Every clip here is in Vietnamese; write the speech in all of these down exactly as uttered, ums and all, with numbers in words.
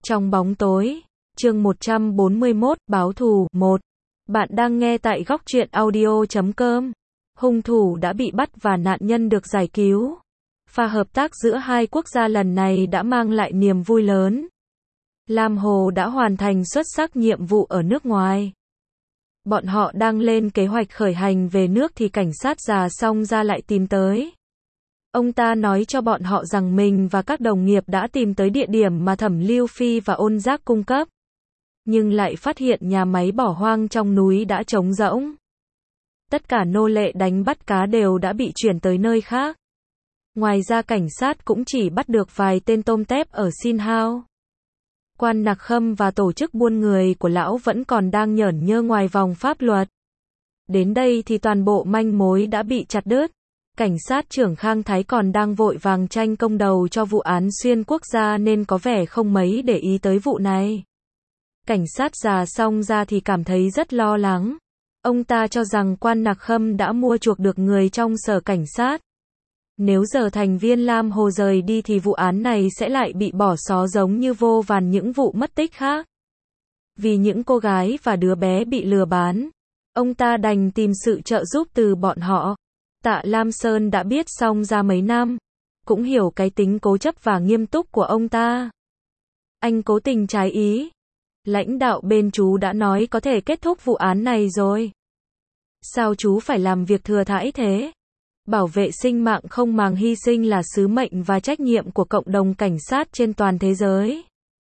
Trong bóng tối, chương một trăm bốn mươi mốt, báo thù, một. Bạn đang nghe tại góc truyện audio chấm com. Hung thủ đã bị bắt và nạn nhân được giải cứu. Pha hợp tác giữa hai quốc gia lần này đã mang lại niềm vui lớn. Lam Hồ đã hoàn thành xuất sắc nhiệm vụ ở nước ngoài. Bọn họ đang lên kế hoạch khởi hành về nước thì cảnh sát già Song Gia lại tìm tới. Ông ta nói cho bọn họ rằng mình và các đồng nghiệp đã tìm tới địa điểm mà Thẩm Lưu Phi và Ôn Giác cung cấp. Nhưng lại phát hiện nhà máy bỏ hoang trong núi đã trống rỗng. Tất cả nô lệ đánh bắt cá đều đã bị chuyển tới nơi khác. Ngoài ra cảnh sát cũng chỉ bắt được vài tên tôm tép ở Xin Hao. Quan Nặc Khâm và tổ chức buôn người của lão vẫn còn đang nhởn nhơ ngoài vòng pháp luật. Đến đây thì toàn bộ manh mối đã bị chặt đứt. Cảnh sát trưởng Khang Thái còn đang vội vàng tranh công đầu cho vụ án xuyên quốc gia nên có vẻ không mấy để ý tới vụ này. Cảnh sát già Song Gia thì cảm thấy rất lo lắng. Ông ta cho rằng Quan Nặc Khâm đã mua chuộc được người trong sở cảnh sát. Nếu giờ thành viên Lam Hồ rời đi thì vụ án này sẽ lại bị bỏ xó giống như vô vàn những vụ mất tích khác. Vì những cô gái và đứa bé bị lừa bán, ông ta đành tìm sự trợ giúp từ bọn họ. Tạ Lam Sơn đã biết Song Gia mấy năm, cũng hiểu cái tính cố chấp và nghiêm túc của ông ta. Anh cố tình trái ý. Lãnh đạo bên chú đã nói có thể kết thúc vụ án này rồi. Sao chú phải làm việc thừa thãi thế? Bảo vệ sinh mạng không màng hy sinh là sứ mệnh và trách nhiệm của cộng đồng cảnh sát trên toàn thế giới.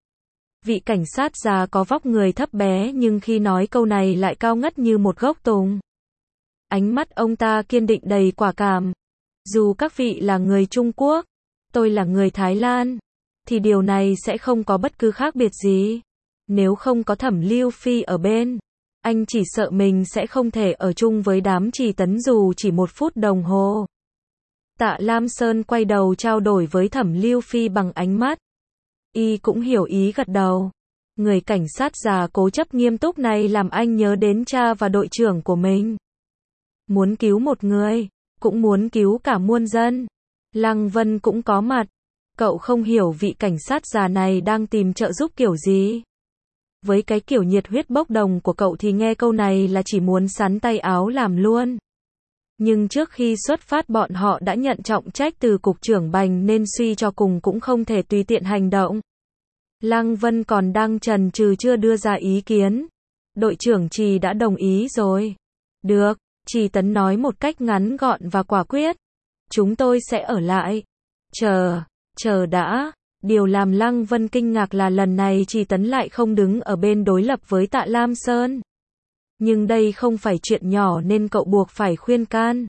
Vị cảnh sát già có vóc người thấp bé nhưng khi nói câu này lại cao ngất như một gốc tùng. Ánh mắt ông ta kiên định đầy quả cảm. Dù các vị là người Trung Quốc, tôi là người Thái Lan, thì điều này sẽ không có bất cứ khác biệt gì. Nếu không có Thẩm Lưu Phi ở bên, anh chỉ sợ mình sẽ không thể ở chung với đám Trì Tấn dù chỉ một phút đồng hồ. Tạ Lam Sơn quay đầu trao đổi với Thẩm Lưu Phi bằng ánh mắt. Y cũng hiểu ý gật đầu. Người cảnh sát già cố chấp nghiêm túc này làm anh nhớ đến cha và đội trưởng của mình. Muốn cứu một người, cũng muốn cứu cả muôn dân. Lăng Vân cũng có mặt. Cậu không hiểu vị cảnh sát già này đang tìm trợ giúp kiểu gì. Với cái kiểu nhiệt huyết bốc đồng của cậu thì nghe câu này là chỉ muốn sắn tay áo làm luôn. Nhưng trước khi xuất phát bọn họ đã nhận trọng trách từ cục trưởng Bành nên suy cho cùng cũng không thể tùy tiện hành động. Lăng Vân còn đang chần chừ chưa đưa ra ý kiến. Đội trưởng Trì đã đồng ý rồi. Được, Trì Tấn nói một cách ngắn gọn và quả quyết. Chúng tôi sẽ ở lại. Chờ, chờ đã. Điều làm Lăng Vân kinh ngạc là lần này Trì Tấn lại không đứng ở bên đối lập với Tạ Lam Sơn. Nhưng đây không phải chuyện nhỏ nên cậu buộc phải khuyên can.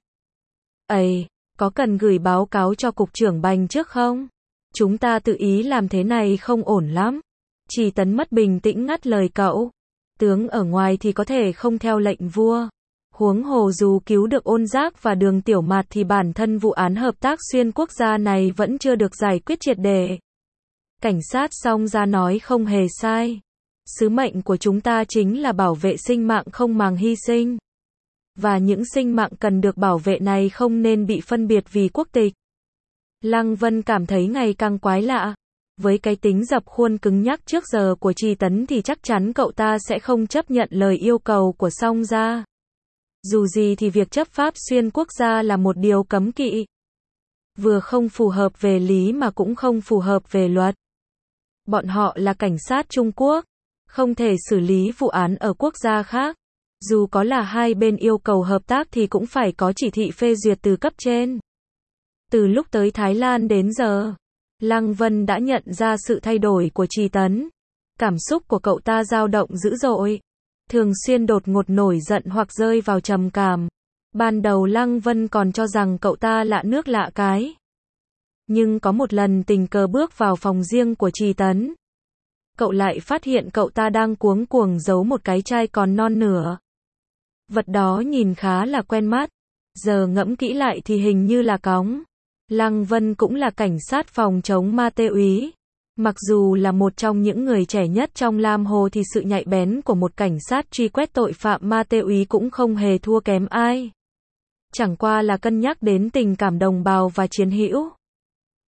Ây, có cần gửi báo cáo cho cục trưởng Bành trước không? Chúng ta tự ý làm thế này không ổn lắm. Trì Tấn mất bình tĩnh ngắt lời cậu. Tướng ở ngoài thì có thể không theo lệnh vua. Huống hồ dù cứu được Ôn Giác và Đường Tiểu Mạt thì bản thân vụ án hợp tác xuyên quốc gia này vẫn chưa được giải quyết triệt để. Cảnh sát Song Gia nói không hề sai. Sứ mệnh của chúng ta chính là bảo vệ sinh mạng không màng hy sinh. Và những sinh mạng cần được bảo vệ này không nên bị phân biệt vì quốc tịch. Lăng Vân cảm thấy ngày càng quái lạ. Với cái tính dập khuôn cứng nhắc trước giờ của Trì Tấn thì chắc chắn cậu ta sẽ không chấp nhận lời yêu cầu của Song Gia. Dù gì thì việc chấp pháp xuyên quốc gia là một điều cấm kỵ. Vừa không phù hợp về lý mà cũng không phù hợp về luật. Bọn họ là cảnh sát Trung Quốc, không thể xử lý vụ án ở quốc gia khác. Dù có là hai bên yêu cầu hợp tác thì cũng phải có chỉ thị phê duyệt từ cấp trên. Từ lúc tới Thái Lan đến giờ, Lăng Vân đã nhận ra sự thay đổi của Trì Tấn. Cảm xúc của cậu ta dao động dữ dội. Thường xuyên đột ngột nổi giận hoặc rơi vào trầm cảm. Ban đầu Lăng Vân còn cho rằng cậu ta lạ nước lạ cái. Nhưng có một lần tình cờ bước vào phòng riêng của Trì Tấn. Cậu lại phát hiện cậu ta đang cuống cuồng giấu một cái chai còn non nửa. Vật đó nhìn khá là quen mắt. Giờ ngẫm kỹ lại thì hình như là cóng. Lăng Vân cũng là cảnh sát phòng chống ma túy. Mặc dù là một trong những người trẻ nhất trong Lam Hồ thì sự nhạy bén của một cảnh sát truy quét tội phạm ma túy cũng không hề thua kém ai. Chẳng qua là cân nhắc đến tình cảm đồng bào và chiến hữu.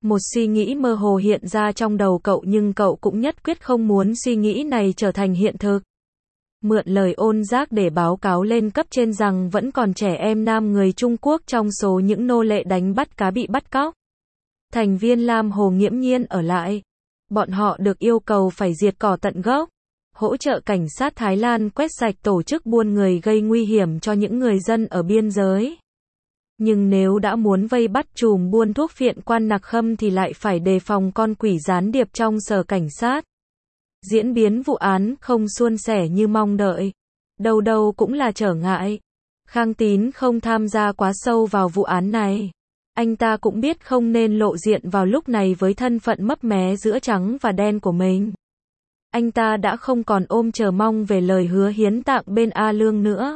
Một suy nghĩ mơ hồ hiện ra trong đầu cậu nhưng cậu cũng nhất quyết không muốn suy nghĩ này trở thành hiện thực. Mượn lời Ôn Giác để báo cáo lên cấp trên rằng vẫn còn trẻ em nam người Trung Quốc trong số những nô lệ đánh bắt cá bị bắt cóc. Thành viên Lam Hồ nghiễm nhiên ở lại. Bọn họ được yêu cầu phải diệt cỏ tận gốc, hỗ trợ cảnh sát Thái Lan quét sạch tổ chức buôn người gây nguy hiểm cho những người dân ở biên giới. Nhưng nếu đã muốn vây bắt trùm buôn thuốc phiện Quan Nặc Khâm thì lại phải đề phòng con quỷ gián điệp trong sở cảnh sát. Diễn biến vụ án không suôn sẻ như mong đợi. Đâu đâu cũng là trở ngại. Khang Tín không tham gia quá sâu vào vụ án này. Anh ta cũng biết không nên lộ diện vào lúc này với thân phận mấp mé giữa trắng và đen của mình. Anh ta đã không còn ôm chờ mong về lời hứa hiến tạng bên A Lương nữa.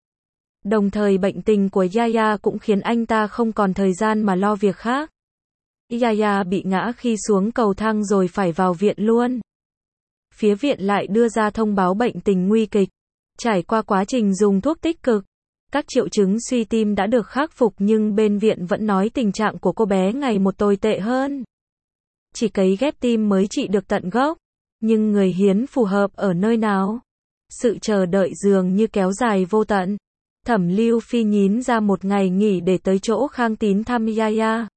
Đồng thời bệnh tình của Yaya cũng khiến anh ta không còn thời gian mà lo việc khác. Yaya bị ngã khi xuống cầu thang rồi phải vào viện luôn. Phía viện lại đưa ra thông báo bệnh tình nguy kịch. Trải qua quá trình dùng thuốc tích cực, các triệu chứng suy tim đã được khắc phục nhưng bên viện vẫn nói tình trạng của cô bé ngày một tồi tệ hơn. Chỉ cấy ghép tim mới trị được tận gốc. Nhưng người hiến phù hợp ở nơi nào? Sự chờ đợi dường như kéo dài vô tận. Thẩm Lưu Phi nhín ra một ngày nghỉ để tới chỗ Khang Tín thăm Yaya.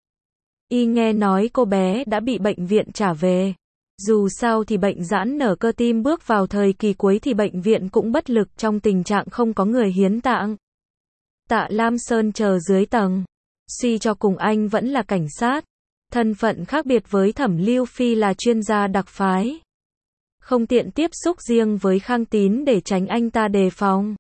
Y nghe nói cô bé đã bị bệnh viện trả về. Dù sao thì bệnh giãn nở cơ tim bước vào thời kỳ cuối thì bệnh viện cũng bất lực trong tình trạng không có người hiến tạng. Tạ Lam Sơn chờ dưới tầng. Suy cho cùng anh vẫn là cảnh sát. Thân phận khác biệt với Thẩm Lưu Phi là chuyên gia đặc phái. Không tiện tiếp xúc riêng với Khang Tín để tránh anh ta đề phòng.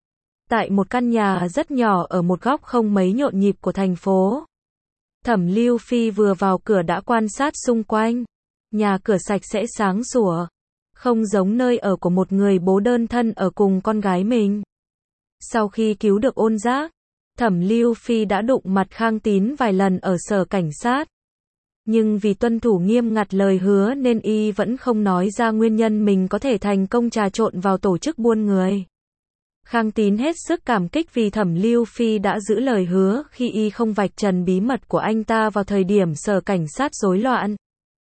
Tại một căn nhà rất nhỏ ở một góc không mấy nhộn nhịp của thành phố. Thẩm Lưu Phi vừa vào cửa đã quan sát xung quanh. Nhà cửa sạch sẽ sáng sủa. Không giống nơi ở của một người bố đơn thân ở cùng con gái mình. Sau khi cứu được Ôn Giác, Thẩm Lưu Phi đã đụng mặt Khang Tín vài lần ở sở cảnh sát. Nhưng vì tuân thủ nghiêm ngặt lời hứa nên y vẫn không nói ra nguyên nhân mình có thể thành công trà trộn vào tổ chức buôn người. Khang Tín hết sức cảm kích vì Thẩm Lưu Phi đã giữ lời hứa khi y không vạch trần bí mật của anh ta vào thời điểm sở cảnh sát rối loạn.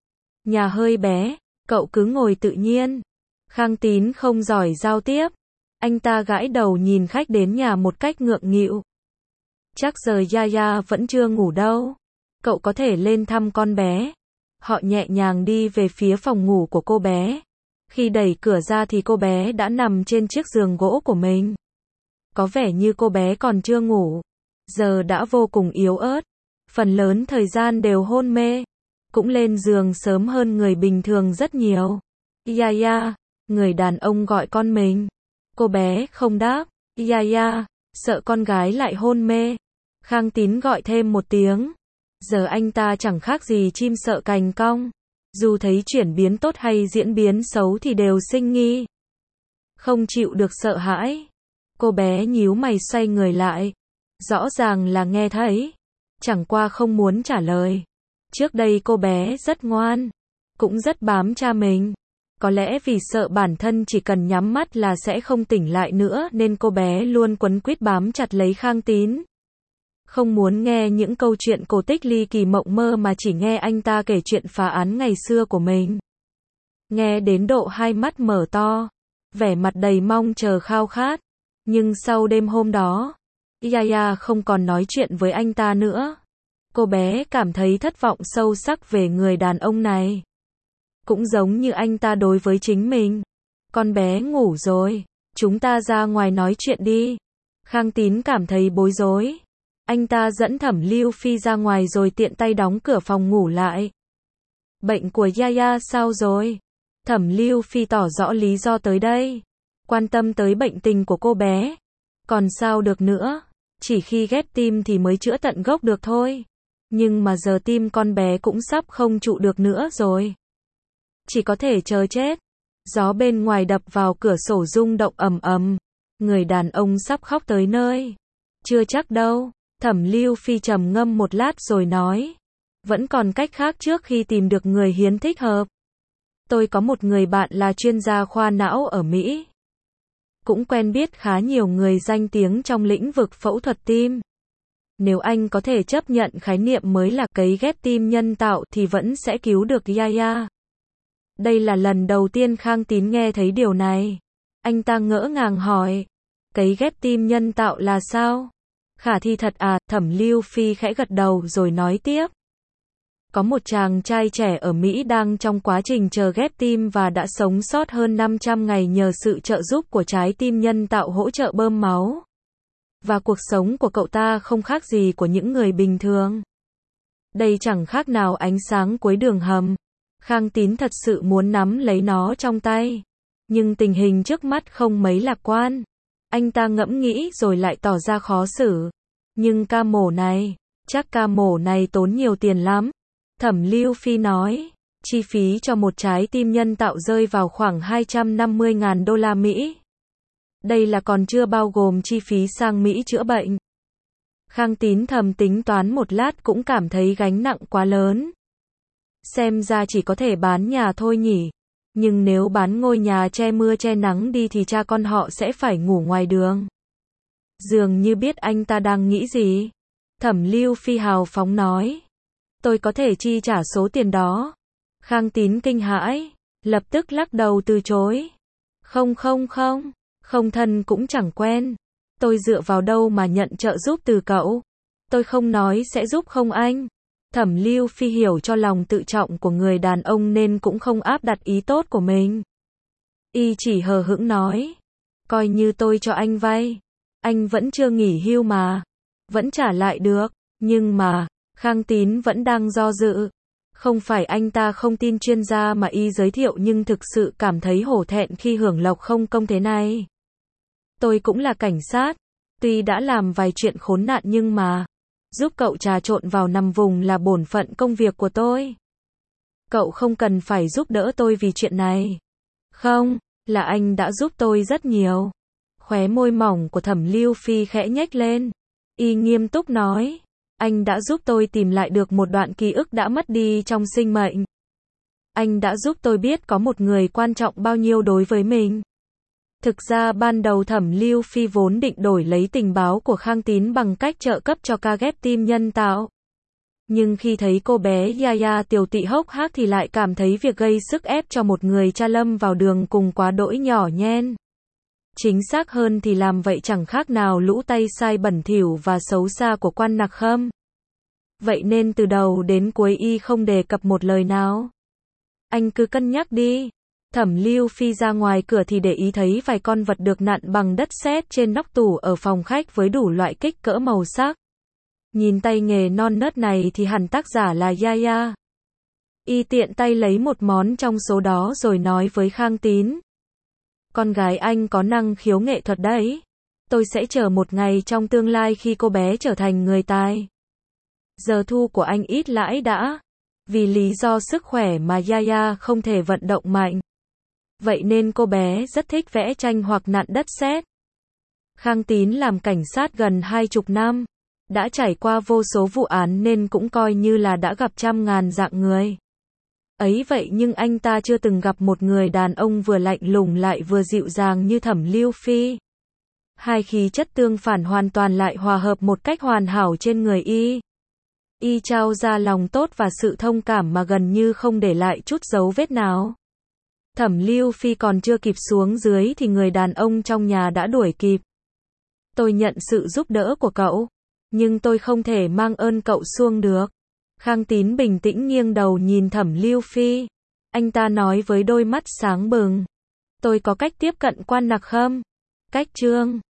Nhà hơi bé, cậu cứ ngồi tự nhiên. Khang Tín không giỏi giao tiếp. Anh ta gãi đầu nhìn khách đến nhà một cách ngượng nghịu. Chắc giờ Yaya vẫn chưa ngủ đâu. Cậu có thể lên thăm con bé. Họ nhẹ nhàng đi về phía phòng ngủ của cô bé. Khi đẩy cửa ra thì cô bé đã nằm trên chiếc giường gỗ của mình. Có vẻ như cô bé còn chưa ngủ. Giờ đã vô cùng yếu ớt. Phần lớn thời gian đều hôn mê. Cũng lên giường sớm hơn người bình thường rất nhiều. Yaya, người đàn ông gọi con mình. Cô bé không đáp. Yaya, sợ con gái lại hôn mê. Khang Tín gọi thêm một tiếng. Giờ anh ta chẳng khác gì chim sợ cành cong. Dù thấy chuyển biến tốt hay diễn biến xấu thì đều sinh nghi. Không chịu được sợ hãi. Cô bé nhíu mày xoay người lại. Rõ ràng là nghe thấy. Chẳng qua không muốn trả lời. Trước đây cô bé rất ngoan. Cũng rất bám cha mình. Có lẽ vì sợ bản thân chỉ cần nhắm mắt là sẽ không tỉnh lại nữa nên cô bé luôn quấn quýt bám chặt lấy Khang Tín. Không muốn nghe những câu chuyện cổ tích ly kỳ mộng mơ mà chỉ nghe anh ta kể chuyện phá án ngày xưa của mình. Nghe đến độ hai mắt mở to, vẻ mặt đầy mong chờ khao khát. Nhưng sau đêm hôm đó, Yaya không còn nói chuyện với anh ta nữa. Cô bé cảm thấy thất vọng sâu sắc về người đàn ông này. Cũng giống như anh ta đối với chính mình. Con bé ngủ rồi, chúng ta ra ngoài nói chuyện đi. Khang Tín cảm thấy bối rối. Anh ta dẫn Thẩm Lưu Phi ra ngoài rồi tiện tay đóng cửa phòng ngủ lại. Bệnh của Yaya sao rồi? Thẩm Lưu Phi tỏ rõ lý do tới đây. Quan tâm tới bệnh tình của cô bé. Còn sao được nữa? Chỉ khi ghép tim thì mới chữa tận gốc được thôi. Nhưng mà giờ tim con bé cũng sắp không trụ được nữa rồi. Chỉ có thể chờ chết. Gió bên ngoài đập vào cửa sổ rung động ầm ầm. Người đàn ông sắp khóc tới nơi. Chưa chắc đâu. Thẩm Lưu Phi trầm ngâm một lát rồi nói. Vẫn còn cách khác trước khi tìm được người hiến thích hợp. Tôi có một người bạn là chuyên gia khoa não ở Mỹ. Cũng quen biết khá nhiều người danh tiếng trong lĩnh vực phẫu thuật tim. Nếu anh có thể chấp nhận khái niệm mới là cấy ghép tim nhân tạo thì vẫn sẽ cứu được Yaya. Đây là lần đầu tiên Khang Tín nghe thấy điều này. Anh ta ngỡ ngàng hỏi, cấy ghép tim nhân tạo là sao? Khả thi thật à? Thẩm Lưu Phi khẽ gật đầu rồi nói tiếp. Có một chàng trai trẻ ở Mỹ đang trong quá trình chờ ghép tim và đã sống sót hơn năm trăm ngày nhờ sự trợ giúp của trái tim nhân tạo hỗ trợ bơm máu. Và cuộc sống của cậu ta không khác gì của những người bình thường. Đây chẳng khác nào ánh sáng cuối đường hầm. Khang Tín thật sự muốn nắm lấy nó trong tay. Nhưng tình hình trước mắt không mấy lạc quan. Anh ta ngẫm nghĩ rồi lại tỏ ra khó xử. Nhưng ca mổ này, chắc ca mổ này tốn nhiều tiền lắm. Thẩm Lưu Phi nói, chi phí cho một trái tim nhân tạo rơi vào khoảng hai trăm năm mươi nghìn đô la Mỹ. Đây là còn chưa bao gồm chi phí sang Mỹ chữa bệnh. Khang Tín thầm tính toán một lát cũng cảm thấy gánh nặng quá lớn. Xem ra chỉ có thể bán nhà thôi nhỉ. Nhưng nếu bán ngôi nhà che mưa che nắng đi thì cha con họ sẽ phải ngủ ngoài đường. Dường như biết anh ta đang nghĩ gì. Thẩm Lưu Phi hào phóng nói. Tôi có thể chi trả số tiền đó. Khang Tín kinh hãi, lập tức lắc đầu từ chối. Không không không, không thân cũng chẳng quen. Tôi dựa vào đâu mà nhận trợ giúp từ cậu. Tôi không nói sẽ giúp không anh. Thẩm Lưu Phi hiểu cho lòng tự trọng của người đàn ông nên cũng không áp đặt ý tốt của mình. Y chỉ hờ hững nói. Coi như tôi cho anh vay. Anh vẫn chưa nghỉ hưu mà. Vẫn trả lại được. Nhưng mà, Khang Tín vẫn đang do dự. Không phải anh ta không tin chuyên gia mà y giới thiệu nhưng thực sự cảm thấy hổ thẹn khi hưởng lộc không công thế này. Tôi cũng là cảnh sát. Tuy đã làm vài chuyện khốn nạn nhưng mà giúp cậu trà trộn vào nằm vùng là bổn phận công việc của tôi. Cậu không cần phải giúp đỡ tôi vì chuyện này. Không, là anh đã giúp tôi rất nhiều. Khóe môi mỏng của Thẩm Lưu Phi khẽ nhếch lên. Y nghiêm túc nói. Anh đã giúp tôi tìm lại được một đoạn ký ức đã mất đi trong sinh mệnh. Anh đã giúp tôi biết có một người quan trọng bao nhiêu đối với mình. Thực ra ban đầu Thẩm Lưu Phi vốn định đổi lấy tình báo của Khang Tín bằng cách trợ cấp cho ca ghép tim nhân tạo. Nhưng khi thấy cô bé Yaya tiều tị hốc hác thì lại cảm thấy việc gây sức ép cho một người cha lâm vào đường cùng quá đỗi nhỏ nhen. Chính xác hơn thì làm vậy chẳng khác nào lũ tay sai bẩn thỉu và xấu xa của quan Nặc Khâm. Vậy nên từ đầu đến cuối y không đề cập một lời nào. Anh cứ cân nhắc đi. Thẩm Lưu Phi ra ngoài cửa thì để ý thấy vài con vật được nặn bằng đất sét trên nóc tủ ở phòng khách với đủ loại kích cỡ màu sắc. Nhìn tay nghề non nớt này thì hẳn tác giả là Yaya. Y tiện tay lấy một món trong số đó rồi nói với Khang Tín. Con gái anh có năng khiếu nghệ thuật đấy. Tôi sẽ chờ một ngày trong tương lai khi cô bé trở thành người tài. Giờ thu của anh ít lãi đã. Vì lý do sức khỏe mà Yaya không thể vận động mạnh. Vậy nên cô bé rất thích vẽ tranh hoặc nặn đất sét. Khang Tín làm cảnh sát gần hai chục năm. Đã trải qua vô số vụ án nên cũng coi như là đã gặp trăm ngàn dạng người. Ấy vậy nhưng anh ta chưa từng gặp một người đàn ông vừa lạnh lùng lại vừa dịu dàng như Thẩm Lưu Phi. Hai khí chất tương phản hoàn toàn lại hòa hợp một cách hoàn hảo trên người y. Y trao ra lòng tốt và sự thông cảm mà gần như không để lại chút dấu vết nào. Thẩm Lưu Phi còn chưa kịp xuống dưới thì người đàn ông trong nhà đã đuổi kịp. Tôi nhận sự giúp đỡ của cậu, nhưng tôi không thể mang ơn cậu xuông được. Khang Tín bình tĩnh nghiêng đầu nhìn Thẩm Lưu Phi. Anh ta nói với đôi mắt sáng bừng. Tôi có cách tiếp cận quan Nặc Khâm. Cách chương